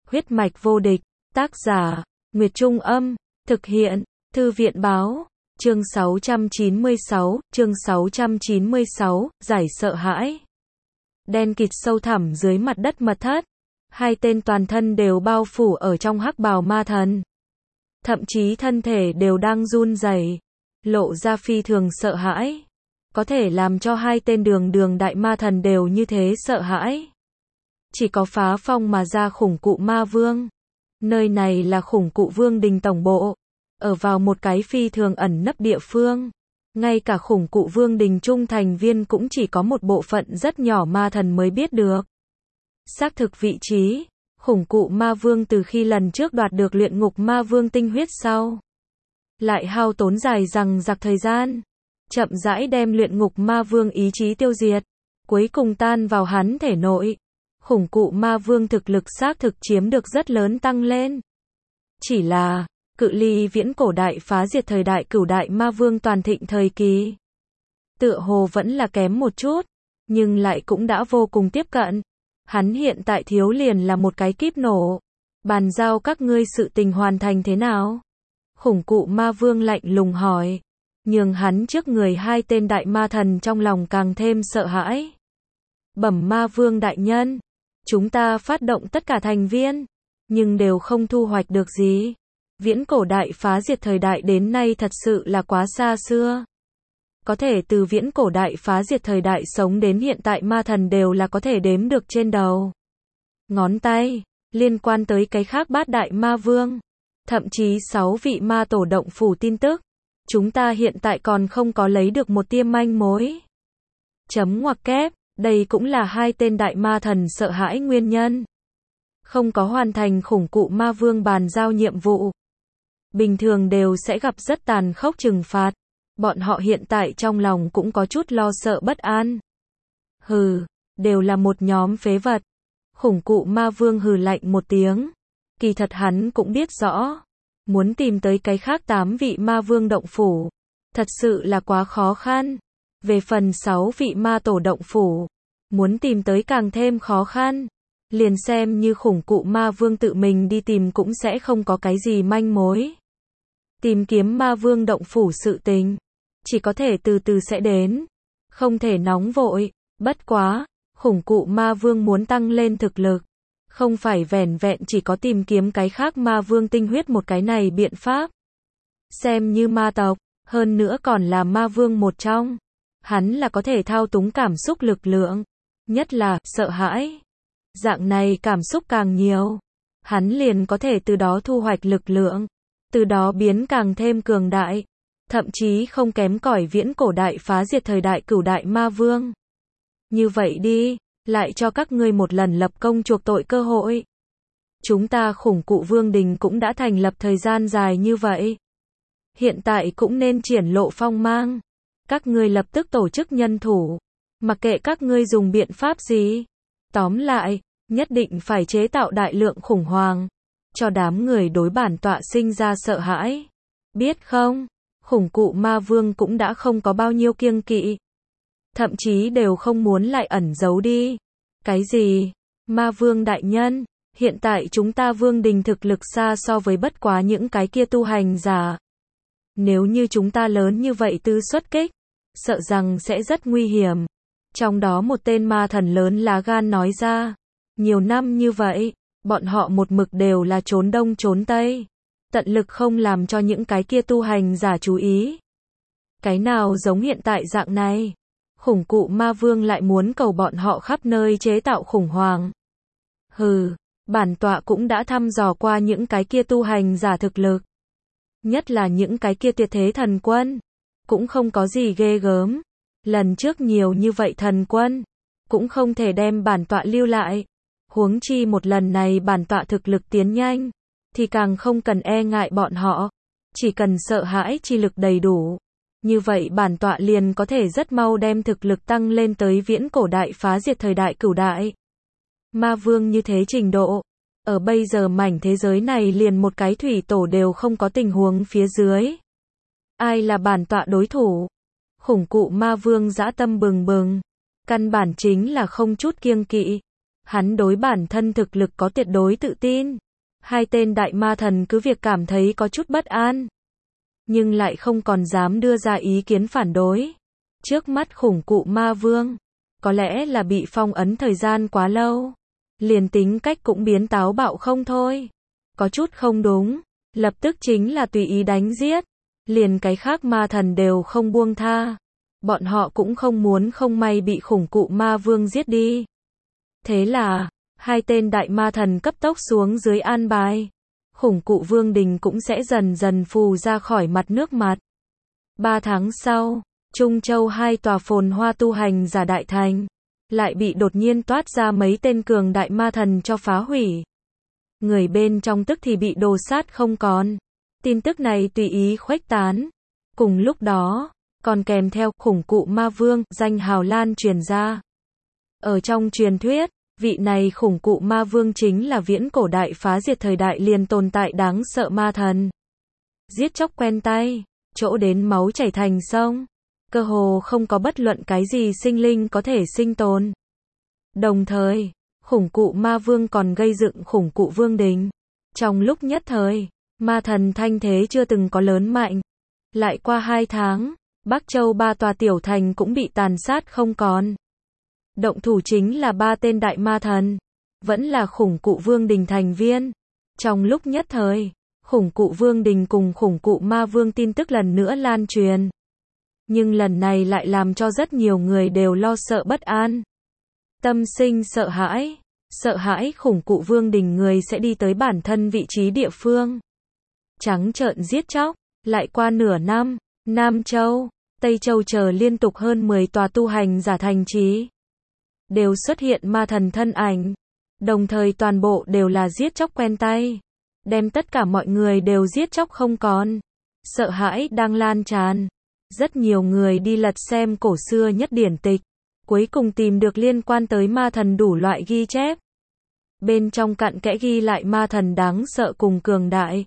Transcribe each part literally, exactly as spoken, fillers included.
Huyết mạch vô địch, tác giả, Nguyệt Trung Âm, thực hiện, Thư viện Báo, chương sáu trăm chín mươi sáu, chương sáu trăm chín mươi sáu, giải sợ hãi. Đen kịt sâu thẳm dưới mặt đất mật thất, hai tên toàn thân đều bao phủ ở trong hắc bào ma thần. Thậm chí thân thể đều đang run rẩy, lộ ra phi thường sợ hãi. Có thể làm cho hai tên đường đường đại ma thần đều như thế sợ hãi. Chỉ có phá phong mà ra khủng cụ ma vương. Nơi này là khủng cụ vương đình tổng bộ. Ở vào một cái phi thường ẩn nấp địa phương. Ngay cả khủng cụ vương đình trung thành viên cũng chỉ có một bộ phận rất nhỏ ma thần mới biết được. Xác thực vị trí, khủng cụ ma vương từ khi lần trước đoạt được luyện ngục ma vương tinh huyết sau. Lại hao tốn dài dằng dặc thời gian. Chậm rãi đem luyện ngục ma vương ý chí tiêu diệt. Cuối cùng tan vào hắn thể nội. Khủng cụ ma vương thực lực xác thực chiếm được rất lớn tăng lên. Chỉ là, cự ly viễn cổ đại phá diệt thời đại cửu đại ma vương toàn thịnh thời kỳ. Tựa hồ vẫn là kém một chút, nhưng lại cũng đã vô cùng tiếp cận. Hắn hiện tại thiếu liền là một cái kíp nổ. Bàn giao các ngươi sự tình hoàn thành thế nào? Khủng cụ ma vương lạnh lùng hỏi. Nhường hắn trước người hai tên đại ma thần trong lòng càng thêm sợ hãi. Bẩm ma vương đại nhân. Chúng ta phát động tất cả thành viên, nhưng đều không thu hoạch được gì. Viễn cổ đại phá diệt thời đại đến nay thật sự là quá xa xưa. Có thể từ viễn cổ đại phá diệt thời đại sống đến hiện tại ma thần đều là có thể đếm được trên đầu ngón tay. Liên quan tới cái khác bát đại ma vương, thậm chí sáu vị ma tổ động phủ tin tức, chúng ta hiện tại còn không có lấy được một tia manh mối. Chấm ngoặc kép. Đây cũng là hai tên đại ma thần sợ hãi nguyên nhân. Không có hoàn thành khủng cụ ma vương bàn giao nhiệm vụ. Bình thường đều sẽ gặp rất tàn khốc trừng phạt. Bọn họ hiện tại trong lòng cũng có chút lo sợ bất an. Hừ, đều là một nhóm phế vật. Khủng cụ ma vương hừ lạnh một tiếng. Kỳ thật hắn cũng biết rõ. Muốn tìm tới cái khác tám vị ma vương động phủ. Thật sự là quá khó khăn. Về phần sáu vị ma tổ động phủ, muốn tìm tới càng thêm khó khăn. Liền xem như khủng cụ ma vương tự mình đi tìm cũng sẽ không có cái gì manh mối. Tìm kiếm ma vương động phủ sự tình, chỉ có thể từ từ sẽ đến. Không thể nóng vội, bất quá, khủng cụ ma vương muốn tăng lên thực lực. Không phải vẻn vẹn chỉ có tìm kiếm cái khác ma vương tinh huyết một cái này biện pháp. Xem như ma tộc, hơn nữa còn là ma vương một trong. Hắn là có thể thao túng cảm xúc lực lượng, nhất là sợ hãi. Dạng này cảm xúc càng nhiều, hắn liền có thể từ đó thu hoạch lực lượng, từ đó biến càng thêm cường đại, thậm chí không kém cỏi viễn cổ đại phá diệt thời đại cửu đại ma vương. Như vậy đi, lại cho các ngươi một lần lập công chuộc tội cơ hội. Chúng ta khủng cụ vương đình cũng đã thành lập thời gian dài như vậy. Hiện tại cũng nên triển lộ phong mang. Các ngươi lập tức tổ chức nhân thủ. Mặc kệ các ngươi dùng biện pháp gì. Tóm lại, nhất định phải chế tạo đại lượng khủng hoảng. Cho đám người đối bản tọa sinh ra sợ hãi. Biết không? Khủng cụ ma vương cũng đã không có bao nhiêu kiêng kỵ. Thậm chí đều không muốn lại ẩn giấu đi. Cái gì? Ma vương đại nhân, hiện tại chúng ta vương đình thực lực xa so với bất quá những cái kia tu hành giả. Nếu như chúng ta lớn như vậy tư xuất kích, sợ rằng sẽ rất nguy hiểm. Trong đó một tên ma thần lớn lá gan nói ra. Nhiều năm như vậy, bọn họ một mực đều là trốn đông trốn tây. Tận lực không làm cho những cái kia tu hành giả chú ý. Cái nào giống hiện tại dạng này. Khủng cụ ma vương lại muốn cầu bọn họ khắp nơi chế tạo khủng hoảng. Hừ, bản tọa cũng đã thăm dò qua những cái kia tu hành giả thực lực. Nhất là những cái kia tuyệt thế thần quân. Cũng không có gì ghê gớm. Lần trước nhiều như vậy thần quân. Cũng không thể đem bản tọa lưu lại. Huống chi một lần này bản tọa thực lực tiến nhanh. Thì càng không cần e ngại bọn họ. Chỉ cần sợ hãi chi lực đầy đủ. Như vậy bản tọa liền có thể rất mau đem thực lực tăng lên tới viễn cổ đại phá diệt thời đại cửu đại. Ma vương như thế trình độ. Ở bây giờ mảnh thế giới này liền một cái thủy tổ đều không có tình huống phía dưới. Ai là bản tọa đối thủ? Khủng cụ ma vương dã tâm bừng bừng. Căn bản chính là không chút kiêng kỵ. Hắn đối bản thân thực lực có tuyệt đối tự tin. Hai tên đại ma thần cứ việc cảm thấy có chút bất an, nhưng lại không còn dám đưa ra ý kiến phản đối. Trước mắt khủng cụ ma vương, có lẽ là bị phong ấn thời gian quá lâu, liền tính cách cũng biến táo bạo không thôi. Có chút không đúng, lập tức chính là tùy ý đánh giết, liền cái khác ma thần đều không buông tha. Bọn họ cũng không muốn không may bị khủng cụ ma vương giết đi. Thế là, hai tên đại ma thần cấp tốc xuống dưới an bài. Khủng cụ vương đình cũng sẽ dần dần phù ra khỏi mặt nước mặt. Ba tháng sau, Trung Châu hai tòa phồn hoa tu hành giả đại thành, lại bị đột nhiên toát ra mấy tên cường đại ma thần cho phá hủy. Người bên trong tức thì bị đồ sát không còn. Tin tức này tùy ý khuếch tán. Cùng lúc đó, còn kèm theo khủng cụ ma vương, danh hào lan truyền ra. Ở trong truyền thuyết, vị này khủng cụ ma vương chính là viễn cổ đại phá diệt thời đại liền tồn tại đáng sợ ma thần. Giết chóc quen tay, chỗ đến máu chảy thành sông, cơ hồ không có bất luận cái gì sinh linh có thể sinh tồn. Đồng thời, khủng cụ ma vương còn gây dựng khủng cụ vương đình. Trong lúc nhất thời, ma thần thanh thế chưa từng có lớn mạnh. Lại qua hai tháng, Bắc Châu ba tòa tiểu thành cũng bị tàn sát không còn. Động thủ chính là ba tên đại ma thần, vẫn là khủng cụ vương đình thành viên. Trong lúc nhất thời, khủng cụ vương đình cùng khủng cụ ma vương tin tức lần nữa lan truyền. Nhưng lần này lại làm cho rất nhiều người đều lo sợ bất an. Tâm sinh sợ hãi, sợ hãi khủng cụ vương đình người sẽ đi tới bản thân vị trí địa phương. Trắng trợn giết chóc, lại qua nửa năm, Nam Châu, Tây Châu chờ liên tục hơn mười tòa tu hành giả thành trì, đều xuất hiện ma thần thân ảnh, đồng thời toàn bộ đều là giết chóc quen tay, đem tất cả mọi người đều giết chóc không còn. Sợ hãi đang lan tràn, rất nhiều người đi lật xem cổ xưa nhất điển tịch, cuối cùng tìm được liên quan tới ma thần đủ loại ghi chép. Bên trong cặn kẽ ghi lại ma thần đáng sợ cùng cường đại.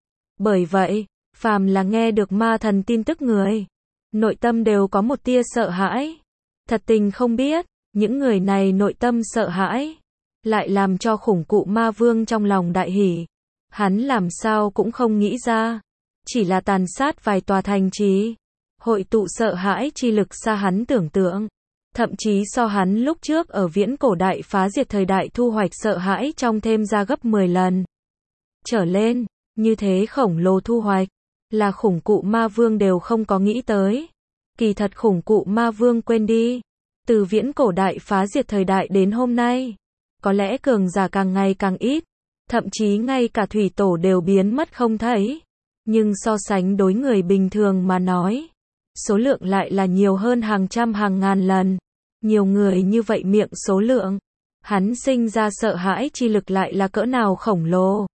Bởi vậy, phàm là nghe được ma thần tin tức người, nội tâm đều có một tia sợ hãi. Thật tình không biết, những người này nội tâm sợ hãi, lại làm cho khủng cụ ma vương trong lòng đại hỉ. Hắn làm sao cũng không nghĩ ra, chỉ là tàn sát vài tòa thành trì, hội tụ sợ hãi chi lực xa hắn tưởng tượng. Thậm chí so hắn lúc trước ở viễn cổ đại phá diệt thời đại thu hoạch sợ hãi trong thêm ra gấp mười lần. Trở lên, như thế khổng lồ thu hoạch, là khủng cụ ma vương đều không có nghĩ tới. Kỳ thật khủng cụ ma vương quên đi. Từ viễn cổ đại phá diệt thời đại đến hôm nay, có lẽ cường giả càng ngày càng ít, thậm chí ngay cả thủy tổ đều biến mất không thấy. Nhưng so sánh đối người bình thường mà nói, số lượng lại là nhiều hơn hàng trăm hàng ngàn lần. Nhiều người như vậy miệng số lượng, hắn sinh ra sợ hãi chi lực lại là cỡ nào khổng lồ.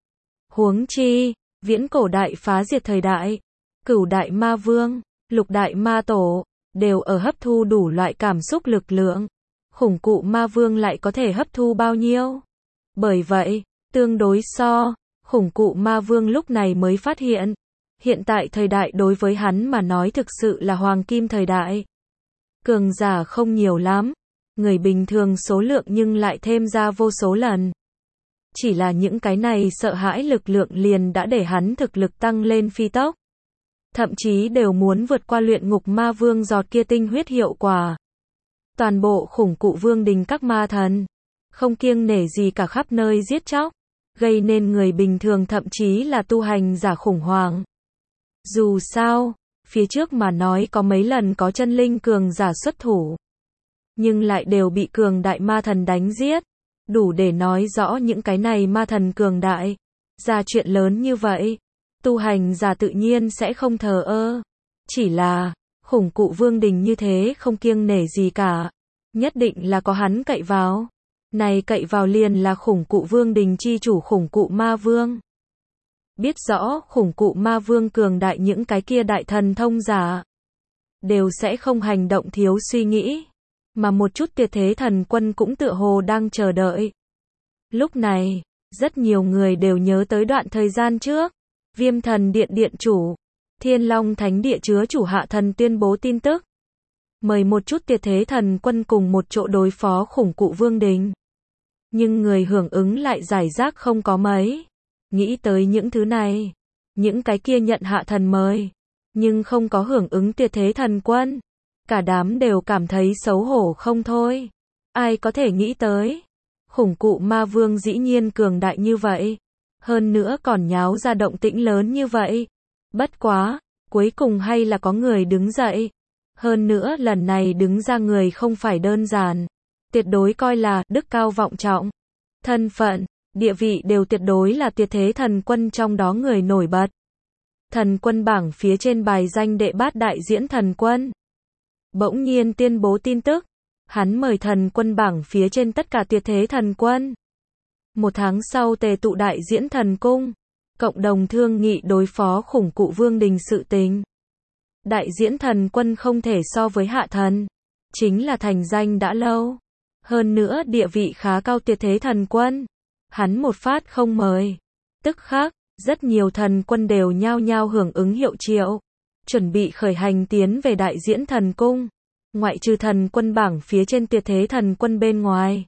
Huống chi, viễn cổ đại phá diệt thời đại, cửu đại ma vương, lục đại ma tổ, đều ở hấp thu đủ loại cảm xúc lực lượng. Khủng cụ ma vương lại có thể hấp thu bao nhiêu? Bởi vậy, tương đối so, khủng cụ ma vương lúc này mới phát hiện, hiện tại thời đại đối với hắn mà nói thực sự là hoàng kim thời đại. Cường giả không nhiều lắm, người bình thường số lượng nhưng lại thêm ra vô số lần. Chỉ là những cái này sợ hãi lực lượng liền đã để hắn thực lực tăng lên phi tốc. Thậm chí đều muốn vượt qua luyện ngục ma vương giọt kia tinh huyết hiệu quả. Toàn bộ khủng cụ vương đình các ma thần, không kiêng nể gì cả khắp nơi giết chóc, gây nên người bình thường thậm chí là tu hành giả khủng hoảng. Dù sao, phía trước mà nói có mấy lần có chân linh cường giả xuất thủ, nhưng lại đều bị cường đại ma thần đánh giết. Đủ để nói rõ những cái này ma thần cường đại. Ra chuyện lớn như vậy, tu hành giả tự nhiên sẽ không thờ ơ. Chỉ là, khủng cụ vương đình như thế không kiêng nể gì cả. Nhất định là có hắn cậy vào. Này cậy vào liền là khủng cụ vương đình chi chủ khủng cụ ma vương. Biết rõ khủng cụ ma vương cường đại những cái kia đại thần thông giả, đều sẽ không hành động thiếu suy nghĩ. Mà một chút tuyệt thế thần quân cũng tựa hồ đang chờ đợi. Lúc này, rất nhiều người đều nhớ tới đoạn thời gian trước, Viêm Thần Điện Điện chủ, Thiên Long Thánh Địa chứa chủ hạ thần tuyên bố tin tức. Mời một chút tuyệt thế thần quân cùng một chỗ đối phó khủng cụ vương đình. nhưng người hưởng ứng lại rải rác không có mấy. Nghĩ tới những thứ này, những cái kia nhận hạ thần mời, nhưng không có hưởng ứng tuyệt thế thần quân. Cả đám đều cảm thấy xấu hổ không thôi. Ai có thể nghĩ tới, khủng cụ ma vương dĩ nhiên cường đại như vậy. Hơn nữa còn nháo ra động tĩnh lớn như vậy. Bất quá, cuối cùng hay là có người đứng dậy. Hơn nữa lần này đứng ra người không phải đơn giản. Tuyệt đối coi là đức cao vọng trọng. Thân phận, địa vị đều tuyệt đối là tuyệt thế thần quân trong đó người nổi bật. Thần quân bảng phía trên bài danh đệ bát đại diễn thần quân. Bỗng nhiên tuyên bố tin tức. Hắn mời thần quân bảng phía trên tất cả tuyệt thế thần quân. Một tháng sau tề tụ đại diễn thần cung. Cộng đồng thương nghị đối phó khủng cụ vương đình sự tình. Đại diễn thần quân không thể so với hạ thần. Chính là thành danh đã lâu. Hơn nữa địa vị khá cao tuyệt thế thần quân. Hắn một phát không mời. Tức khắc, rất nhiều thần quân đều nhao nhao hưởng ứng hiệu triệu. Chuẩn bị khởi hành tiến về đại diễn thần cung. Ngoại trừ thần quân bảng phía trên tuyệt thế thần quân bên ngoài.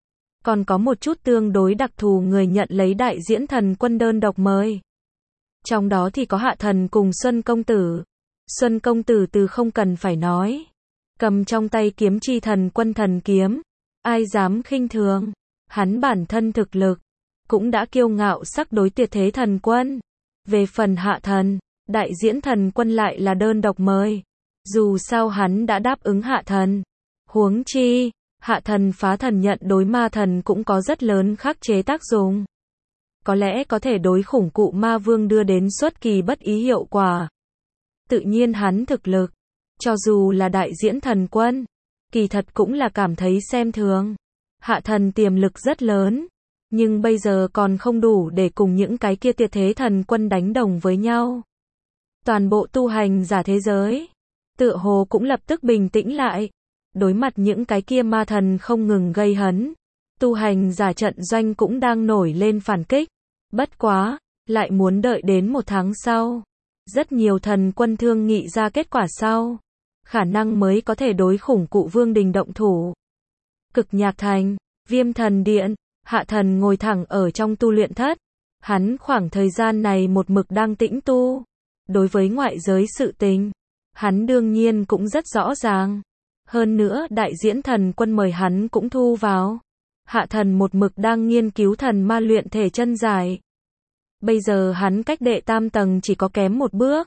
Còn có một chút tương đối đặc thù người nhận lấy đại diễn thần quân đơn độc mời. Trong đó thì có hạ thần cùng Xuân Công Tử. Xuân Công Tử từ không cần phải nói. Cầm trong tay kiếm chi thần quân thần kiếm. Ai dám khinh thường. Hắn bản thân thực lực. Cũng đã kiêu ngạo sắc đối tuyệt thế thần quân. Về phần hạ thần, đại diễn thần quân lại là đơn độc mời. Dù sao hắn đã đáp ứng hạ thần. Huống chi, hạ thần phá thần nhận đối ma thần cũng có rất lớn khắc chế tác dụng. Có lẽ có thể đối khủng cụ ma vương đưa đến xuất kỳ bất ý hiệu quả. Tự nhiên hắn thực lực, cho dù là đại diễn thần quân, kỳ thật cũng là cảm thấy xem thường. Hạ thần tiềm lực rất lớn, nhưng bây giờ còn không đủ để cùng những cái kia tuyệt thế thần quân đánh đồng với nhau. Toàn bộ tu hành giả thế giới, tựa hồ cũng lập tức bình tĩnh lại. Đối mặt những cái kia ma thần không ngừng gây hấn. Tu hành giả trận doanh cũng đang nổi lên phản kích. Bất quá, lại muốn đợi đến một tháng sau. Rất nhiều thần quân thương nghị ra kết quả sau. Khả năng mới có thể đối khủng cụ vương đình động thủ. Cực Nhạc Thành, Viêm Thần Điện, hạ thần ngồi thẳng ở trong tu luyện thất. Hắn khoảng thời gian này một mực đang tĩnh tu. Đối với ngoại giới sự tình, hắn đương nhiên cũng rất rõ ràng. Hơn nữa đại diễn thần quân mời hắn cũng thu vào. Hạ thần một mực đang nghiên cứu thần ma luyện thể chân giải. Bây giờ hắn cách đệ tam tầng chỉ có kém một bước.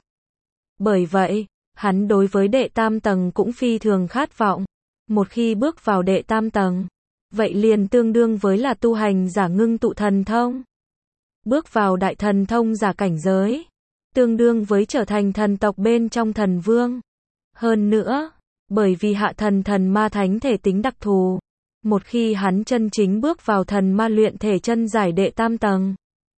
Bởi vậy, hắn đối với đệ tam tầng cũng phi thường khát vọng. Một khi bước vào đệ tam tầng, vậy liền tương đương với là tu hành giả ngưng tụ thần thông. Bước vào đại thần thông giả cảnh giới, tương đương với trở thành thần tộc bên trong thần vương. Hơn nữa, bởi vì hạ thần thần ma thánh thể tính đặc thù, một khi hắn chân chính bước vào thần ma luyện thể chân giải đệ tam tầng,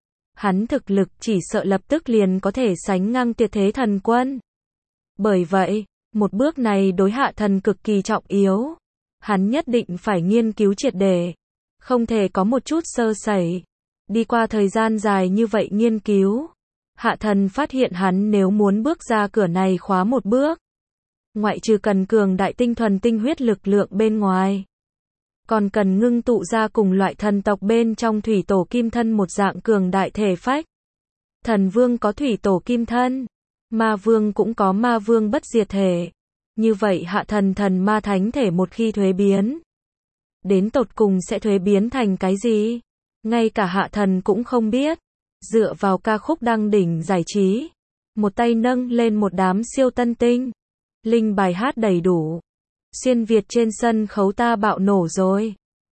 hắn thực lực chỉ sợ lập tức liền có thể sánh ngang tuyệt thế thần quân. Bởi vậy, một bước này đối hạ thần cực kỳ trọng yếu. Hắn nhất định phải nghiên cứu triệt để, không thể có một chút sơ sẩy. Đi qua thời gian dài như vậy nghiên cứu, hạ thần phát hiện hắn nếu muốn bước ra cửa này khóa một bước, ngoại trừ cần cường đại tinh thuần tinh huyết lực lượng bên ngoài, còn cần ngưng tụ ra cùng loại thần tộc bên trong thủy tổ kim thân một dạng cường đại thể phách. Thần vương có thủy tổ kim thân, ma vương cũng có ma vương bất diệt thể. Như vậy hạ thần thần ma thánh thể một khi thuế biến, đến tột cùng sẽ thuế biến thành cái gì? Ngay cả hạ thần cũng không biết. Dựa vào ca khúc đăng đỉnh giải trí, một tay nâng lên một đám siêu tân tinh, linh bài hát đầy đủ. Xuyên Việt trên sân khấu ta bạo nổ rồi.